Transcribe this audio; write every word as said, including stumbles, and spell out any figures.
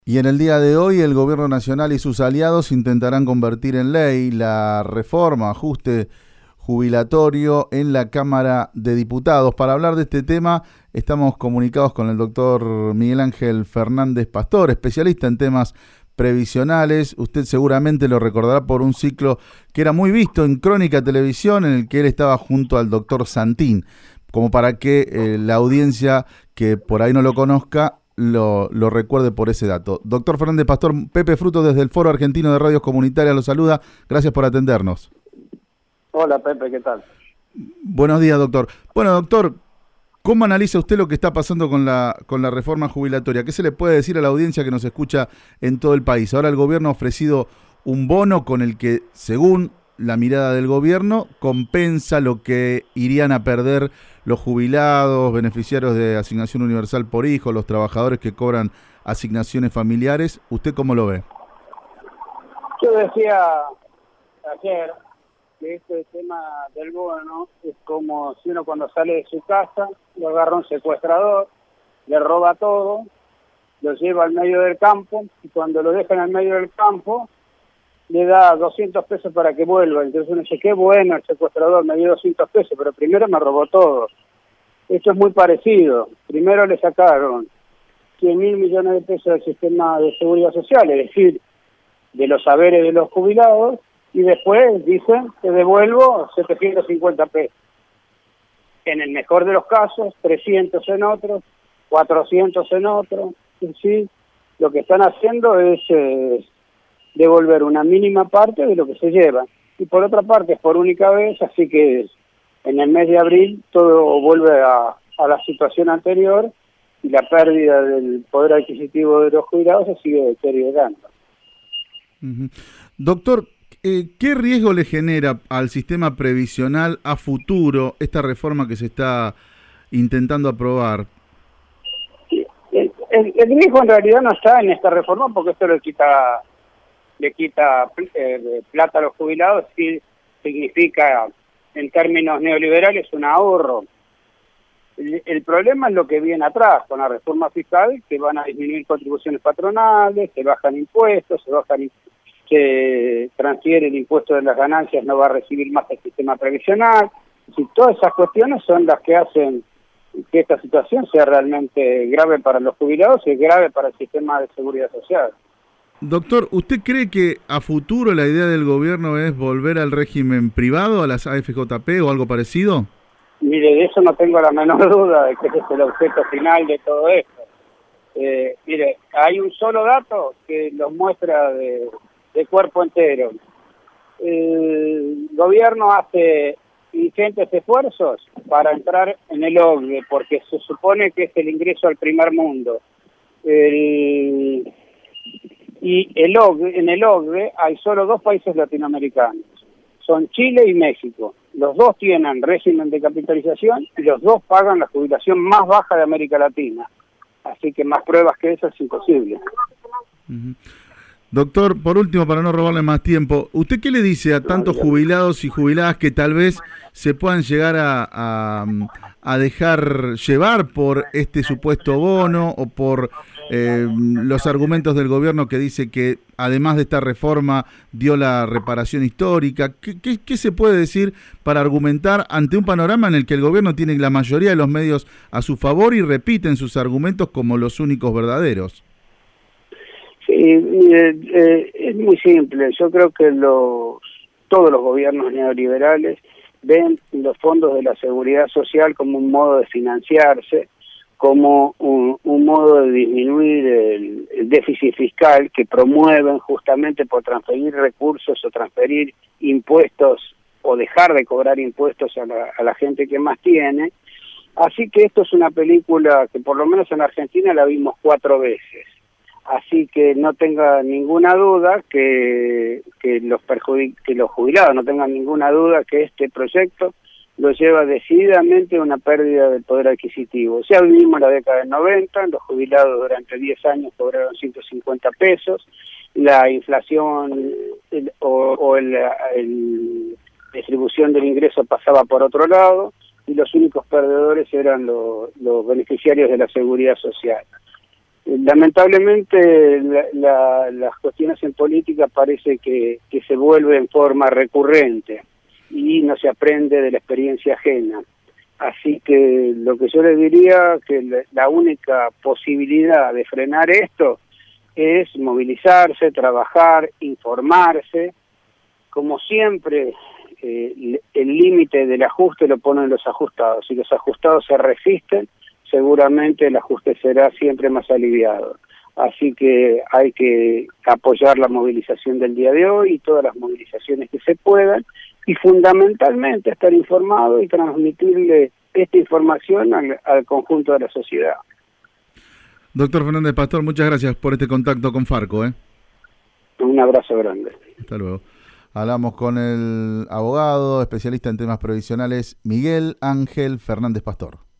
Y en el día de hoy el Gobierno Nacional y sus aliados intentarán convertir en ley la reforma, ajuste jubilatorio en la Cámara de Diputados. Para hablar de este tema estamos comunicados con el doctor Miguel Ángel Fernández Pastor, especialista en temas previsionales. Usted seguramente lo recordará por un ciclo que era muy visto en Crónica Televisión, en el que él estaba junto al doctor Santín, como para que eh, la audiencia que por ahí no lo conozca Lo, lo recuerde por ese dato. Doctor Fernández Pastor, Pepe Fruto desde el Foro Argentino de Radios Comunitarias lo saluda. Gracias por atendernos. Hola Pepe, ¿qué tal? Buenos días, doctor. Bueno, doctor, ¿cómo analiza usted lo que está pasando con la, con la reforma jubilatoria? ¿Qué se le puede decir a la audiencia que nos escucha en todo el país? Ahora el gobierno ha ofrecido un bono con el que, según la mirada del gobierno, compensa lo que irían a perder los jubilados, beneficiarios de asignación universal por hijo, los trabajadores que cobran asignaciones familiares. ¿Usted cómo lo ve? Yo decía ayer que este tema del bono es como si uno cuando sale de su casa lo agarra un secuestrador, le roba todo, lo lleva al medio del campo y cuando lo deja en el medio del campo le da doscientos pesos para que vuelva. Entonces uno dice, qué bueno, el secuestrador me dio doscientos pesos, pero primero me robó todo. Esto es muy parecido. Primero le sacaron cien mil millones de pesos del sistema de seguridad social, es decir, de los saberes de los jubilados, y después dicen, te devuelvo setecientos cincuenta pesos. En el mejor de los casos, trescientos en otros, cuatrocientos en otros. En sí, lo que están haciendo es Eh, devolver una mínima parte de lo que se lleva. Y por otra parte, es por única vez, así que en el mes de abril todo vuelve a, a la situación anterior y la pérdida del poder adquisitivo de los jubilados se sigue deteriorando. Uh-huh. Doctor, eh, ¿qué riesgo le genera al sistema previsional a futuro esta reforma que se está intentando aprobar? El, el, el riesgo en realidad no está en esta reforma porque esto le quita le quita eh, plata a los jubilados, sí significa en términos neoliberales un ahorro. El, el problema es lo que viene atrás con la reforma fiscal, que van a disminuir contribuciones patronales, se bajan impuestos, se bajan se transfiere el impuesto de las ganancias, no va a recibir más el sistema previsional. Y todas esas cuestiones son las que hacen que esta situación sea realmente grave para los jubilados y grave para el sistema de seguridad social. Doctor, ¿usted cree que a futuro la idea del gobierno es volver al régimen privado, a las A F J P o algo parecido? Mire, de eso no tengo la menor duda, de que ese es el objeto final de todo esto. Eh, mire, hay un solo dato que los muestra de, de cuerpo entero. El gobierno hace ingentes esfuerzos para entrar en el O C D E, porque se supone que es el ingreso al primer mundo. El... Y el O C D E, en el O C D E hay solo dos países latinoamericanos, son Chile y México. Los dos tienen régimen de capitalización y los dos pagan la jubilación más baja de América Latina. Así que más pruebas que eso es imposible. Uh-huh. Doctor, por último, para no robarle más tiempo, ¿usted qué le dice a tantos jubilados y jubiladas que tal vez se puedan llegar a, a, a dejar llevar por este supuesto bono o por eh, los argumentos del gobierno que dice que además de esta reforma dio la reparación histórica? ¿Qué, qué, qué se puede decir para argumentar ante un panorama en el que el gobierno tiene la mayoría de los medios a su favor y repiten sus argumentos como los únicos verdaderos? Sí, eh, eh, es muy simple. Yo creo que los todos los gobiernos neoliberales ven los fondos de la seguridad social como un modo de financiarse, como un, un modo de disminuir el, el déficit fiscal que promueven justamente por transferir recursos o transferir impuestos o dejar de cobrar impuestos a la, a la gente que más tiene. Así que esto es una película que por lo menos en Argentina la vimos cuatro veces. Así que no tenga ninguna duda que, que, los perjudic- que los jubilados no tengan ninguna duda que este proyecto lo lleva decididamente a una pérdida del poder adquisitivo. Ya vivimos la década del noventa, los jubilados durante diez años cobraron ciento cincuenta pesos, la inflación el, o, o el, el distribución del ingreso pasaba por otro lado y los únicos perdedores eran los, los beneficiarios de la seguridad social. Lamentablemente la, la, las cuestiones en política parece que, que se vuelve en forma recurrente y no se aprende de la experiencia ajena. Así que lo que yo le diría que la, la única posibilidad de frenar esto es movilizarse, trabajar, informarse. Como siempre, eh, el límite del ajuste lo ponen los ajustados. Si los ajustados se resisten, seguramente el ajuste será siempre más aliviado. Así que hay que apoyar la movilización del día de hoy y todas las movilizaciones que se puedan, y fundamentalmente estar informado y transmitirle esta información al, al conjunto de la sociedad. Doctor Fernández Pastor, muchas gracias por este contacto con Farco. ¿eh? Un abrazo grande. Hasta luego. Hablamos con el abogado, especialista en temas previsionales, Miguel Ángel Fernández Pastor.